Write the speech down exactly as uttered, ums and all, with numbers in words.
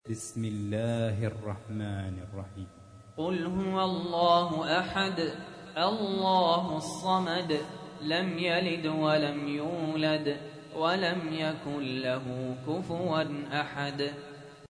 بسم الله الرحمن الرحيم. قل هو الله أحد الله الصمد لم يلد ولم يولد ولم يكن له كفوا أحد.